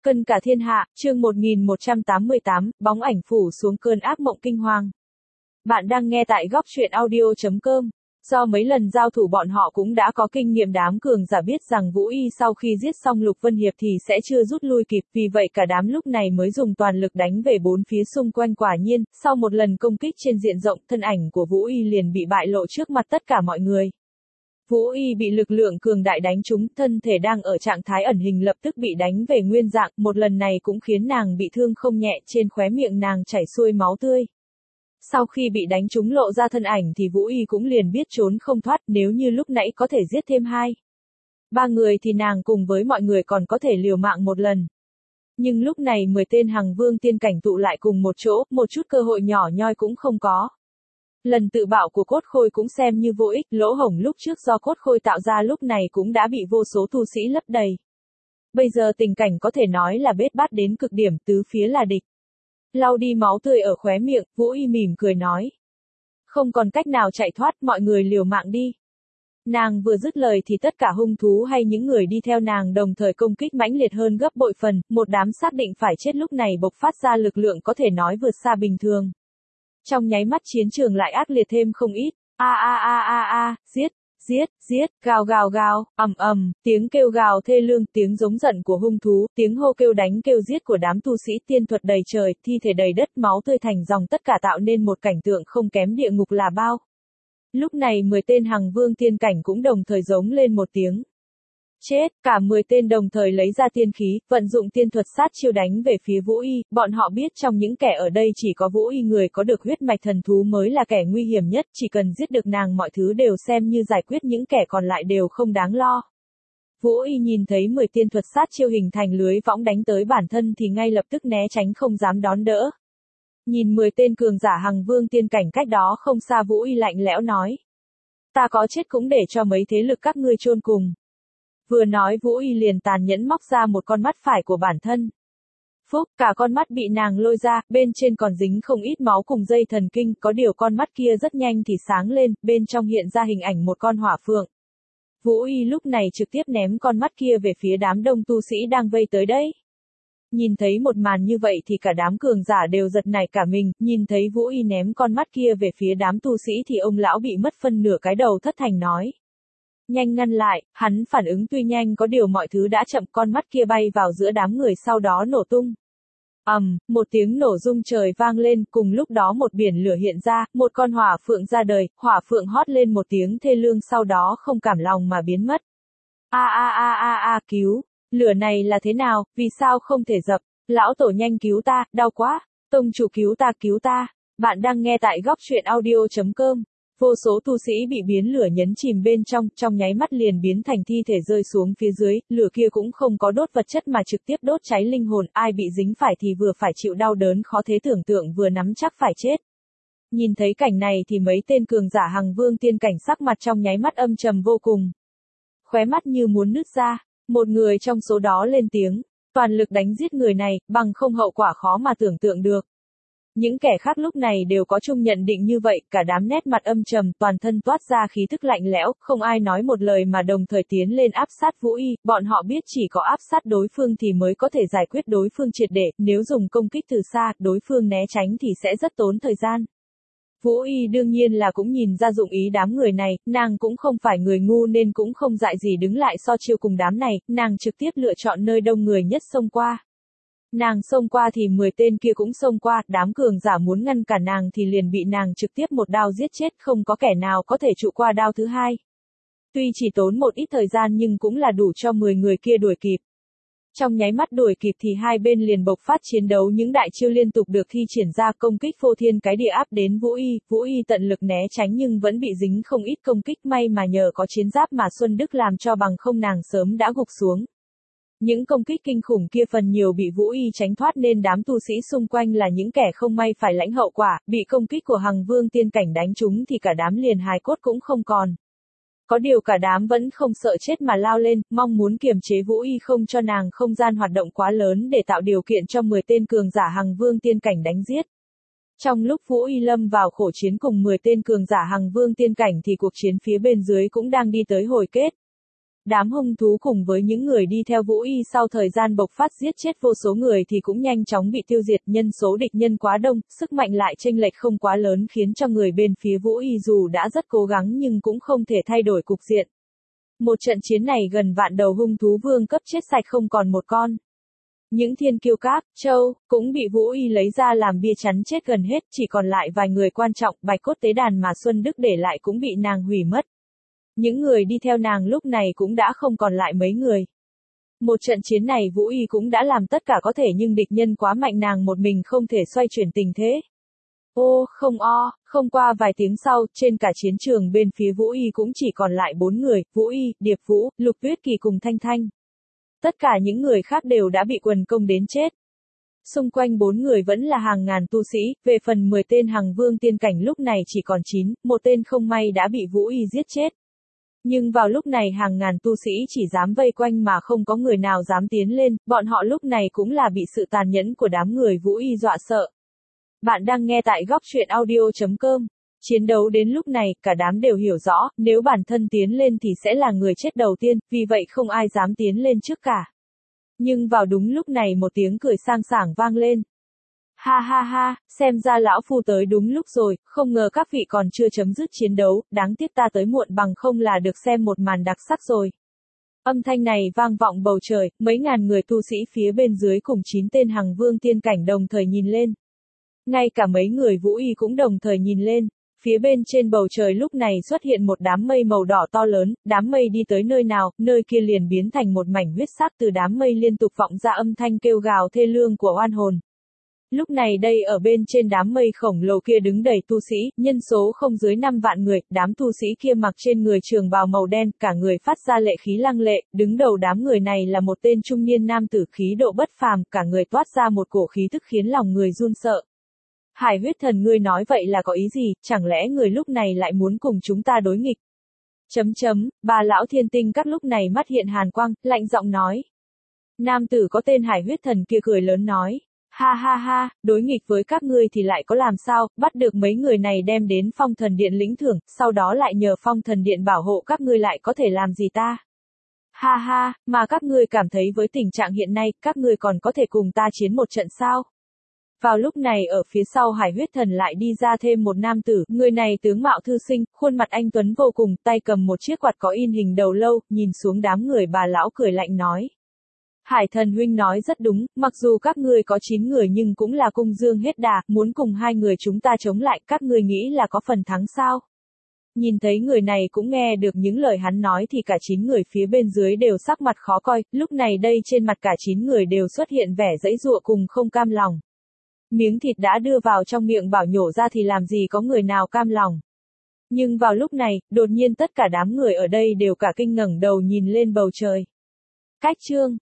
Cân cả thiên hạ, chương 1188, bóng ảnh phủ xuống cơn ác mộng kinh hoàng. Bạn đang nghe tại góc truyện audio.com. Do mấy lần giao thủ bọn họ cũng đã có kinh nghiệm, đám cường giả biết rằng Vũ Y sau khi giết xong Lục Vân Hiệp thì sẽ chưa rút lui kịp, vì vậy cả đám lúc này mới dùng toàn lực đánh về bốn phía xung quanh. Quả nhiên, sau một lần công kích trên diện rộng, thân ảnh của Vũ Y liền bị bại lộ trước mặt tất cả mọi người. Vũ Y bị lực lượng cường đại đánh trúng, thân thể đang ở trạng thái ẩn hình lập tức bị đánh về nguyên dạng, một lần này cũng khiến nàng bị thương không nhẹ, trên khóe miệng nàng chảy xuôi máu tươi. Sau khi bị đánh trúng lộ ra thân ảnh thì Vũ Y cũng liền biết trốn không thoát, nếu như lúc nãy có thể giết thêm 2-3 người thì nàng cùng với mọi người còn có thể liều mạng một lần. Nhưng lúc này 10 tên Hằng Vương tiên cảnh tụ lại cùng một chỗ, một chút cơ hội nhỏ nhoi cũng không có. Lần tự bạo của cốt khôi cũng xem như vô ích, lỗ hổng lúc trước do cốt khôi tạo ra lúc này cũng đã bị vô số tu sĩ lấp đầy. Bây giờ tình cảnh có thể nói là bết bát đến cực điểm, tứ phía là địch. Lau đi máu tươi ở khóe miệng, Vũ Y mỉm cười nói. Không còn cách nào chạy thoát, mọi người liều mạng đi. Nàng vừa dứt lời thì tất cả hung thú hay những người đi theo nàng đồng thời công kích mãnh liệt hơn gấp bội phần, một đám xác định phải chết lúc này bộc phát ra lực lượng có thể nói vượt xa bình thường. Trong nháy mắt chiến trường lại ác liệt thêm không ít. Giết, giết, giết, gào gào gào, tiếng kêu gào thê lương, tiếng giống giận của hung thú, tiếng hô kêu đánh kêu giết của đám tu sĩ tiên thuật đầy trời, thi thể đầy đất, máu tươi thành dòng, tất cả tạo nên một cảnh tượng không kém địa ngục là bao. Lúc này 10 tên Hằng Vương tiên cảnh cũng đồng thời giống lên một tiếng. Chết, cả 10 tên đồng thời lấy ra tiên khí, vận dụng tiên thuật sát chiêu đánh về phía Vũ Y, bọn họ biết trong những kẻ ở đây chỉ có Vũ Y người có được huyết mạch thần thú mới là kẻ nguy hiểm nhất, chỉ cần giết được nàng mọi thứ đều xem như giải quyết, những kẻ còn lại đều không đáng lo. Vũ Y nhìn thấy 10 tiên thuật sát chiêu hình thành lưới võng đánh tới bản thân thì ngay lập tức né tránh không dám đón đỡ. Nhìn 10 tên cường giả Hằng Vương tiên cảnh cách đó không xa, Vũ Y lạnh lẽo nói. Ta có chết cũng để cho mấy thế lực các ngươi chôn cùng. Vừa nói Vũ Y liền tàn nhẫn móc ra một con mắt phải của bản thân. Phúc, cả con mắt bị nàng lôi ra, bên trên còn dính không ít máu cùng dây thần kinh, có điều con mắt kia rất nhanh thì sáng lên, bên trong hiện ra hình ảnh một con hỏa phượng. Vũ Y lúc này trực tiếp ném con mắt kia về phía đám đông tu sĩ đang vây tới đấy. Nhìn thấy một màn như vậy thì cả đám cường giả đều giật nảy cả mình, nhìn thấy Vũ Y ném con mắt kia về phía đám tu sĩ thì ông lão bị mất phân nửa cái đầu thất thành nói. Nhanh ngăn lại, hắn phản ứng tuy nhanh có điều mọi thứ đã chậm, con mắt kia bay vào giữa đám người sau đó nổ tung. Một tiếng nổ rung trời vang lên, cùng lúc đó một biển lửa hiện ra, một con hỏa phượng ra đời, hỏa phượng hót lên một tiếng thê lương sau đó không cảm lòng mà biến mất. Cứu, lửa này là thế nào, vì sao không thể dập, lão tổ nhanh cứu ta, đau quá, tông chủ cứu ta, bạn đang nghe tại góc truyện audio.com. Vô số tu sĩ bị biến lửa nhấn chìm bên trong nháy mắt liền biến thành thi thể rơi xuống phía dưới, lửa kia cũng không có đốt vật chất mà trực tiếp đốt cháy linh hồn, ai bị dính phải thì vừa phải chịu đau đớn khó thế tưởng tượng vừa nắm chắc phải chết. Nhìn thấy cảnh này thì mấy tên cường giả Hằng Vương tiên cảnh sắc mặt trong nháy mắt âm trầm vô cùng. Khóe mắt như muốn nứt ra, một người trong số đó lên tiếng, toàn lực đánh giết người này, bằng không hậu quả khó mà tưởng tượng được. Những kẻ khác lúc này đều có chung nhận định như vậy, cả đám nét mặt âm trầm, toàn thân toát ra khí tức lạnh lẽo, không ai nói một lời mà đồng thời tiến lên áp sát Vũ Y, bọn họ biết chỉ có áp sát đối phương thì mới có thể giải quyết đối phương triệt để, nếu dùng công kích từ xa, đối phương né tránh thì sẽ rất tốn thời gian. Vũ Y đương nhiên là cũng nhìn ra dụng ý đám người này, nàng cũng không phải người ngu nên cũng không dại gì đứng lại so chiêu cùng đám này, nàng trực tiếp lựa chọn nơi đông người nhất xông qua. Nàng xông qua thì 10 tên kia cũng xông qua, đám cường giả muốn ngăn cản nàng thì liền bị nàng trực tiếp một đao giết chết, không có kẻ nào có thể trụ qua đao thứ hai. Tuy chỉ tốn một ít thời gian nhưng cũng là đủ cho 10 người kia đuổi kịp. Trong nháy mắt đuổi kịp thì hai bên liền bộc phát chiến đấu, những đại chiêu liên tục được thi triển ra, công kích phô thiên cái địa áp đến Vũ Y tận lực né tránh nhưng vẫn bị dính không ít công kích, may mà nhờ có chiến giáp mà Xuân Đức làm cho bằng không nàng sớm đã gục xuống. Những công kích kinh khủng kia phần nhiều bị Vũ Y tránh thoát nên đám tu sĩ xung quanh là những kẻ không may phải lãnh hậu quả, bị công kích của Hằng Vương tiên cảnh đánh trúng thì cả đám liền hài cốt cũng không còn. Có điều cả đám vẫn không sợ chết mà lao lên, mong muốn kiềm chế Vũ Y không cho nàng không gian hoạt động quá lớn để tạo điều kiện cho 10 tên cường giả Hằng Vương tiên cảnh đánh giết. Trong lúc Vũ Y lâm vào khổ chiến cùng 10 tên cường giả Hằng Vương tiên cảnh thì cuộc chiến phía bên dưới cũng đang đi tới hồi kết. Đám hung thú cùng với những người đi theo Vũ Y sau thời gian bộc phát giết chết vô số người thì cũng nhanh chóng bị tiêu diệt, nhân số địch nhân quá đông, sức mạnh lại chênh lệch không quá lớn khiến cho người bên phía Vũ Y dù đã rất cố gắng nhưng cũng không thể thay đổi cục diện. Một trận chiến này gần vạn đầu hung thú vương cấp chết sạch không còn một con. Những thiên kiêu các, châu, cũng bị Vũ Y lấy ra làm bia chắn chết gần hết, chỉ còn lại vài người quan trọng, bạch cốt tế đàn mà Xuân Đức để lại cũng bị nàng hủy mất. Những người đi theo nàng lúc này cũng đã không còn lại mấy người. Một trận chiến này Vũ Y cũng đã làm tất cả có thể nhưng địch nhân quá mạnh nàng một mình không thể xoay chuyển tình thế. Không qua vài tiếng sau, trên cả chiến trường bên phía Vũ Y cũng chỉ còn lại 4 người, Vũ Y, Điệp Vũ, Lục Tuyết Kỳ cùng Thanh Thanh. Tất cả những người khác đều đã bị quần công đến chết. Xung quanh 4 người vẫn là hàng ngàn tu sĩ, về phần 10 tên Hằng Vương tiên cảnh lúc này chỉ còn 9, một tên không may đã bị Vũ Y giết chết. Nhưng vào lúc này hàng ngàn tu sĩ chỉ dám vây quanh mà không có người nào dám tiến lên, bọn họ lúc này cũng là bị sự tàn nhẫn của đám người Vũ Y dọa sợ. Bạn đang nghe tại góc truyện audio.com. Chiến đấu đến lúc này, cả đám đều hiểu rõ, nếu bản thân tiến lên thì sẽ là người chết đầu tiên, vì vậy không ai dám tiến lên trước cả. Nhưng vào đúng lúc này một tiếng cười sang sảng vang lên. Ha ha ha, xem ra lão phu tới đúng lúc rồi, không ngờ các vị còn chưa chấm dứt chiến đấu, đáng tiếc ta tới muộn bằng không là được xem một màn đặc sắc rồi. Âm thanh này vang vọng bầu trời, mấy ngàn người tu sĩ phía bên dưới cùng 9 tên Hằng Vương tiên cảnh đồng thời nhìn lên. Ngay cả mấy người Vũ Y cũng đồng thời nhìn lên. Phía bên trên bầu trời lúc này xuất hiện một đám mây màu đỏ to lớn, đám mây đi tới nơi nào, nơi kia liền biến thành một mảnh huyết sắc, từ đám mây liên tục vọng ra âm thanh kêu gào thê lương của oan hồn. Lúc này đây ở bên trên đám mây khổng lồ kia đứng đầy tu sĩ, nhân số không dưới 5 vạn người, đám tu sĩ kia mặc trên người trường bào màu đen, cả người phát ra lệ khí lăng lệ, đứng đầu đám người này là một tên trung niên nam tử khí độ bất phàm, cả người toát ra một cổ khí tức khiến lòng người run sợ. Hải huyết thần ngươi nói vậy là có ý gì, chẳng lẽ người lúc này lại muốn cùng chúng ta đối nghịch? Bà lão thiên tinh các lúc này mắt hiện hàn quang, lạnh giọng nói. Nam tử có tên Hải huyết thần kia cười lớn nói. Ha ha ha, đối nghịch với các ngươi thì lại có làm sao, bắt được mấy người này đem đến Phong Thần Điện lĩnh thưởng, sau đó lại nhờ Phong Thần Điện bảo hộ các ngươi lại có thể làm gì ta? Ha ha, mà các ngươi cảm thấy với tình trạng hiện nay, các ngươi còn có thể cùng ta chiến một trận sao? Vào lúc này ở phía sau Hải huyết thần lại đi ra thêm một nam tử, người này tướng mạo thư sinh, khuôn mặt anh tuấn vô cùng, tay cầm một chiếc quạt có in hình đầu lâu, nhìn xuống đám người bà lão cười lạnh nói. Hải thần huynh nói rất đúng, mặc dù các ngươi có 9 người nhưng cũng là cung dương hết đà, muốn cùng 2 người chúng ta chống lại, các ngươi nghĩ là có phần thắng sao? Nhìn thấy người này cũng nghe được những lời hắn nói thì cả 9 người phía bên dưới đều sắc mặt khó coi, lúc này đây trên mặt cả 9 người đều xuất hiện vẻ giãy giụa cùng không cam lòng. Miếng thịt đã đưa vào trong miệng bảo nhổ ra thì làm gì có người nào cam lòng. Nhưng vào lúc này, đột nhiên tất cả đám người ở đây đều cả kinh ngẩng đầu nhìn lên bầu trời. Cách chương